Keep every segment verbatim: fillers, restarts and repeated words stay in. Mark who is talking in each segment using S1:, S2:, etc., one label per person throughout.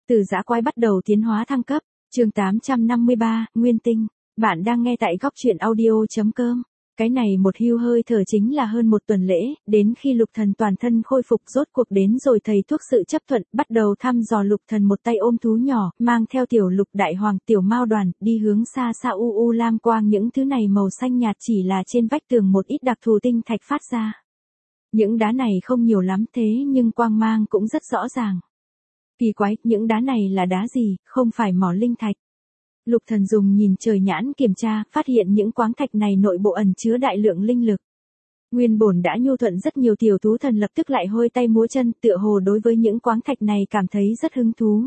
S1: Từ dã quái bắt đầu tiến hóa thăng cấp, chương tám trăm năm mươi ba, Nguyên tinh. Bạn đang nghe tại góc truyện audio.com. Cái này một hưu hơi thở chính là hơn một tuần lễ, đến khi Lục Thần toàn thân khôi phục rốt cuộc đến rồi thầy thuốc sự chấp thuận, bắt đầu thăm dò Lục Thần một tay ôm thú nhỏ, mang theo tiểu Lục Đại Hoàng tiểu Mao Đoàn, đi hướng xa xa u u lam quang những thứ này màu xanh nhạt chỉ là trên vách tường một ít đặc thù tinh thạch phát ra. Những đá này không nhiều lắm thế nhưng quang mang cũng rất rõ ràng. Kỳ quái, những đá này là đá gì, không phải mỏ linh thạch. Lục Thần dùng nhìn trời nhãn kiểm tra, phát hiện những khoáng thạch này nội bộ ẩn chứa đại lượng linh lực. Nguyên bổn đã nhu thuận rất nhiều tiểu thú thần lập tức lại hôi tay múa chân, tựa hồ đối với những khoáng thạch này cảm thấy rất hứng thú.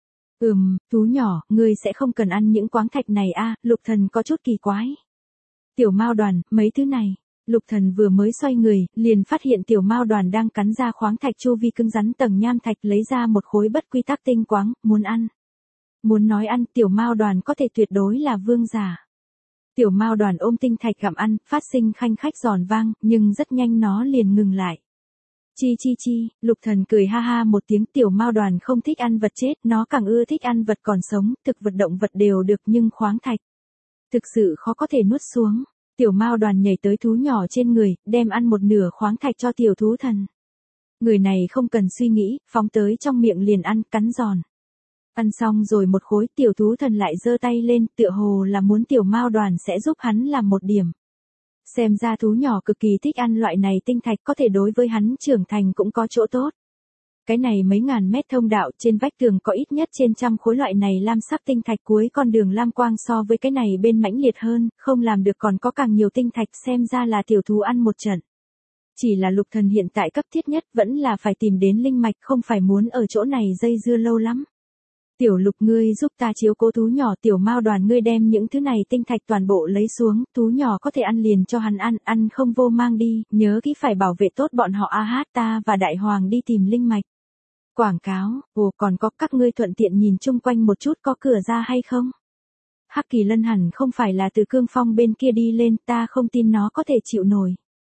S1: Ừm, thú nhỏ, ngươi sẽ không cần ăn những khoáng thạch này a, à, Lục Thần có chút kỳ quái. Tiểu Mao Đoàn, mấy thứ này. Lục Thần vừa mới xoay người, liền phát hiện tiểu Mao Đoàn đang cắn ra khoáng thạch chu vi cứng rắn tầng nham thạch, lấy ra một khối bất quy tắc tinh quáng, muốn ăn. Muốn nói ăn, tiểu Mao Đoàn có thể tuyệt đối là vương giả. Tiểu Mao Đoàn ôm tinh thạch gặm ăn, phát sinh khanh khách giòn vang, nhưng rất nhanh nó liền ngừng lại. Chi chi chi, Lục Thần cười ha ha một tiếng, tiểu Mao Đoàn không thích ăn vật chết, nó càng ưa thích ăn vật còn sống, thực vật động vật đều được nhưng khoáng thạch thực sự khó có thể nuốt xuống. Tiểu Mao Đoàn nhảy tới thú nhỏ trên người, đem ăn một nửa khoáng thạch cho tiểu thú thần. Người này không cần suy nghĩ, phóng tới trong miệng liền ăn, cắn giòn. Ăn xong rồi một khối, tiểu thú thần lại giơ tay lên, tựa hồ là muốn tiểu Mao Đoàn sẽ giúp hắn làm một điểm. Xem ra thú nhỏ cực kỳ thích ăn loại này tinh thạch, có thể đối với hắn trưởng thành cũng có chỗ tốt. Cái này mấy ngàn mét thông đạo, trên vách tường có ít nhất trên trăm khối loại này lam sắc tinh thạch, cuối con đường lam quang so với cái này bên mãnh liệt hơn, không làm được còn có càng nhiều tinh thạch, xem ra là tiểu thú ăn một trận. Chỉ là Lục Thần hiện tại cấp thiết nhất vẫn là phải tìm đến linh mạch, không phải muốn ở chỗ này dây dưa lâu lắm. Tiểu Lục, ngươi giúp ta chiếu cố thú nhỏ, tiểu Mao Đoàn ngươi đem những thứ này tinh thạch toàn bộ lấy xuống, thú nhỏ có thể ăn liền cho hắn ăn, ăn không vô mang đi, nhớ kỹ phải bảo vệ tốt bọn họ. A hát, ta và Đại Hoàng đi tìm linh mạch. Quảng cáo, ồ còn có, các ngươi thuận tiện nhìn chung quanh một chút có cửa ra hay không? Hắc Kỳ Lân hẳn không phải là từ Cương Phong bên kia đi lên, ta không tin nó có thể chịu nổi.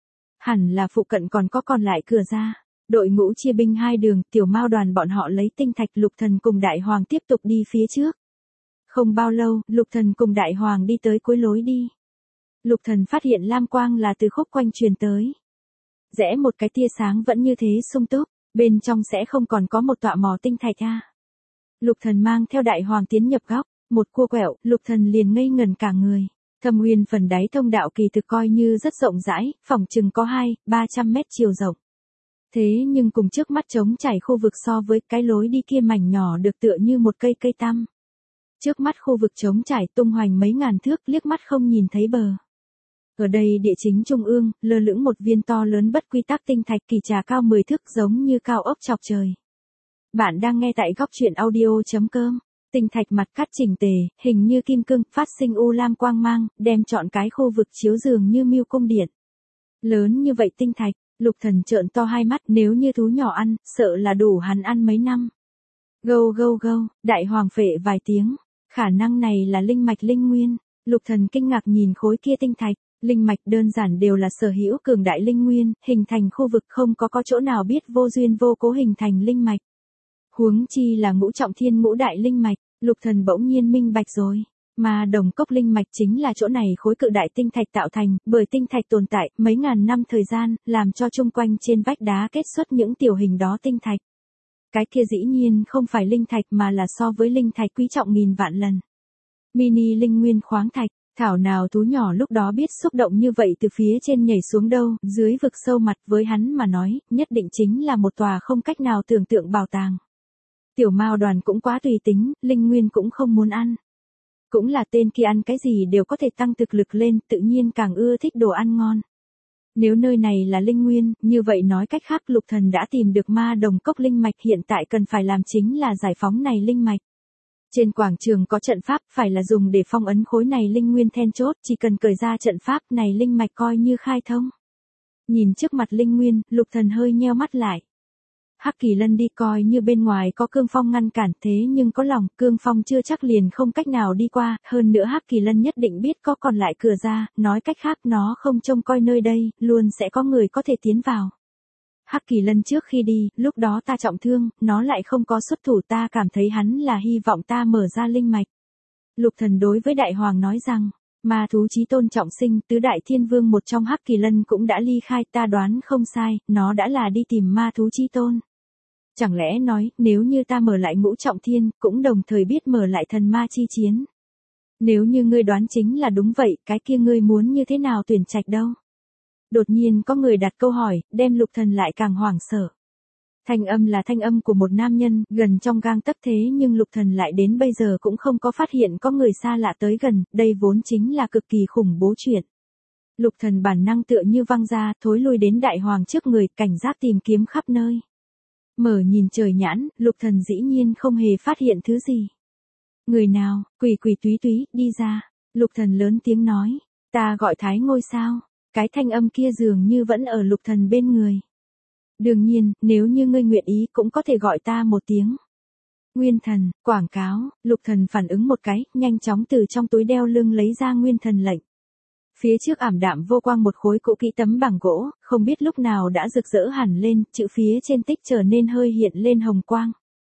S1: Hẳn là phụ cận còn có còn lại cửa ra. Đội ngũ chia binh hai đường, tiểu Mao Đoàn bọn họ lấy tinh thạch, Lục Thần cùng Đại Hoàng tiếp tục đi phía trước. Không bao lâu, Lục Thần cùng Đại Hoàng đi tới cuối lối đi. Lục Thần phát hiện lam quang là từ khúc quanh truyền tới. Rẽ một cái tia sáng vẫn như thế sung túc, bên trong sẽ không còn có một tọa mỏ tinh thạch a. Lục Thần mang theo Đại Hoàng tiến nhập góc, một cua quẹo, Lục Thần liền ngây ngẩn cả người. Thâm Uyên phần đáy thông đạo kỳ thực coi như rất rộng rãi, phỏng chừng có hai, ba trăm mét chiều rộng. Thế nhưng cùng trước mắt trống trải khu vực so với cái lối đi kia mảnh nhỏ được tựa như một cây cây tăm. Trước mắt khu vực trống trải tung hoành mấy ngàn thước, liếc mắt không nhìn thấy bờ. Ở đây địa chính trung ương, lơ lửng một viên to lớn bất quy tắc tinh thạch, kỳ trà cao mười thước, giống như cao ốc chọc trời. Bạn đang nghe tại góc truyện audio.com. Tinh thạch mặt cắt chỉnh tề, hình như kim cương, phát sinh u lam quang mang, đem trọn cái khu vực chiếu dường như mưu cung điện. Lớn như vậy tinh thạch, Lục Thần trợn to hai mắt, nếu như thú nhỏ ăn, sợ là đủ hắn ăn mấy năm. Gâu gâu gâu, Đại Hoàng phệ vài tiếng, khả năng này là linh mạch linh nguyên. Lục Thần kinh ngạc nhìn khối kia tinh thạch, linh mạch đơn giản đều là sở hữu cường đại linh nguyên, hình thành khu vực, không có có chỗ nào biết vô duyên vô cố hình thành linh mạch. Huống chi là ngũ trọng thiên ngũ đại linh mạch, Lục Thần bỗng nhiên minh bạch rồi. Mà đồng cốc linh mạch chính là chỗ này khối cự đại tinh thạch tạo thành, bởi tinh thạch tồn tại mấy ngàn năm thời gian, làm cho chung quanh trên vách đá kết xuất những tiểu hình đó tinh thạch. Cái kia dĩ nhiên không phải linh thạch mà là so với linh thạch quý trọng nghìn vạn lần. Mini linh nguyên khoáng thạch, thảo nào thú nhỏ lúc đó biết xúc động như vậy từ phía trên nhảy xuống đâu, dưới vực sâu mặt với hắn mà nói, nhất định chính là một tòa không cách nào tưởng tượng bảo tàng. Tiểu Mao Đoàn cũng quá tùy tính, linh nguyên cũng không muốn ăn. Cũng là tên kia ăn cái gì đều có thể tăng thực lực lên, tự nhiên càng ưa thích đồ ăn ngon. Nếu nơi này là linh nguyên, như vậy nói cách khác Lục Thần đã tìm được ma đồng cốc linh mạch, hiện tại cần phải làm chính là giải phóng này linh mạch. Trên quảng trường có trận pháp, phải là dùng để phong ấn khối này linh nguyên then chốt, chỉ cần cởi ra trận pháp này linh mạch coi như khai thông. Nhìn trước mặt linh nguyên, Lục Thần hơi nheo mắt lại. Hắc Kỳ Lân đi coi như bên ngoài có Cương Phong ngăn cản, thế nhưng có lòng, Cương Phong chưa chắc liền không cách nào đi qua, hơn nữa Hắc Kỳ Lân nhất định biết có còn lại cửa ra, nói cách khác nó không trông coi nơi đây, luôn sẽ có người có thể tiến vào. Hắc Kỳ Lân trước khi đi, lúc đó ta trọng thương, nó lại không có xuất thủ, ta cảm thấy hắn là hy vọng ta mở ra linh mạch. Lục Thần đối với Đại Hoàng nói rằng, ma thú chí tôn trọng sinh, tứ đại thiên vương một trong Hắc Kỳ Lân cũng đã ly khai, ta đoán không sai, nó đã là đi tìm ma thú chí tôn. Chẳng lẽ nói, nếu như ta mở lại ngũ trọng thiên, cũng đồng thời biết mở lại thần ma chi chiến. Nếu như ngươi đoán chính là đúng vậy, cái kia ngươi muốn như thế nào tuyển trạch đâu? Đột nhiên có người đặt câu hỏi, đem Lục Thần lại càng hoảng sợ. Thanh âm là thanh âm của một nam nhân, gần trong gang tấc, thế nhưng Lục Thần lại đến bây giờ cũng không có phát hiện có người xa lạ tới gần, đây vốn chính là cực kỳ khủng bố chuyện. Lục Thần bản năng tựa như văng ra, thối lui đến Đại Hoàng trước người, cảnh giác tìm kiếm khắp nơi. Mở nhìn trời nhãn, Lục Thần dĩ nhiên không hề phát hiện thứ gì. Người nào, quỷ quỷ túy túy, đi ra. Lục Thần lớn tiếng nói, ta gọi Thái Ngôi sao? Cái thanh âm kia dường như vẫn ở Lục Thần bên người. Đương nhiên, nếu như ngươi nguyện ý cũng có thể gọi ta một tiếng. Nguyên thần, quảng cáo, Lục Thần phản ứng một cái, nhanh chóng từ trong túi đeo lưng lấy ra nguyên thần lệnh. Phía trước ảm đạm vô quang một khối cũ kỹ tấm bảng gỗ, không biết lúc nào đã rực rỡ hẳn lên, chữ phía trên tích trở nên hơi hiện lên hồng quang.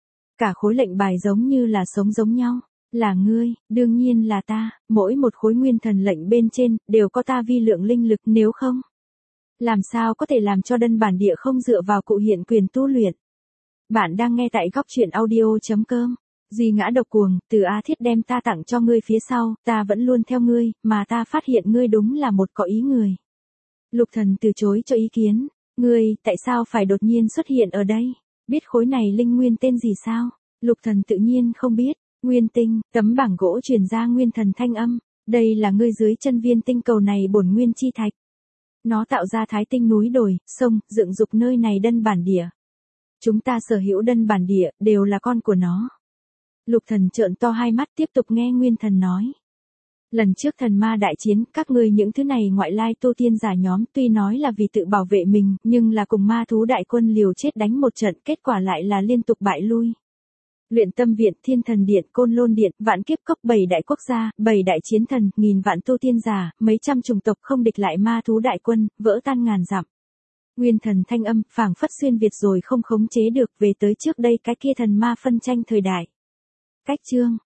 S1: Cả khối lệnh bài giống như là sống giống nhau. Là ngươi, đương nhiên là ta, mỗi một khối nguyên thần lệnh bên trên, đều có ta vi lượng linh lực, nếu không. Làm sao có thể làm cho đơn bản địa không dựa vào cụ hiện quyền tu luyện. Bạn đang nghe tại góc truyện audio.com. Duy ngã độc cuồng, từ A Thiết đem ta tặng cho ngươi phía sau, ta vẫn luôn theo ngươi, mà ta phát hiện ngươi đúng là một có ý người. Lục Thần từ chối cho ý kiến. Ngươi, tại sao phải đột nhiên xuất hiện ở đây? Biết khối này linh nguyên tên gì sao? Lục Thần tự nhiên không biết. Nguyên tinh, tấm bảng gỗ truyền ra nguyên thần thanh âm. Đây là ngươi dưới chân viên tinh cầu này bổn nguyên chi thạch. Nó tạo ra thái tinh núi đồi, sông, dựng dục nơi này đơn bản địa. Chúng ta sở hữu đơn bản địa, đều là con của nó. Lục Thần trợn to hai mắt tiếp tục nghe nguyên thần nói. Lần trước thần ma đại chiến, các ngươi những thứ này ngoại lai tu tiên giả nhóm tuy nói là vì tự bảo vệ mình, nhưng là cùng ma thú đại quân liều chết đánh một trận, kết quả lại là liên tục bại lui. Luyện Tâm Viện, Thiên Thần Điện, Côn Lôn Điện, Vạn Kiếp Cốc, bảy đại quốc gia, bảy đại chiến thần, nghìn vạn tu tiên giả, mấy trăm chủng tộc không địch lại ma thú đại quân, vỡ tan ngàn dặm. Nguyên thần thanh âm, phảng phất xuyên Việt rồi không khống chế được, về tới trước đây cái kia thần ma phân tranh thời đại. Cách chương,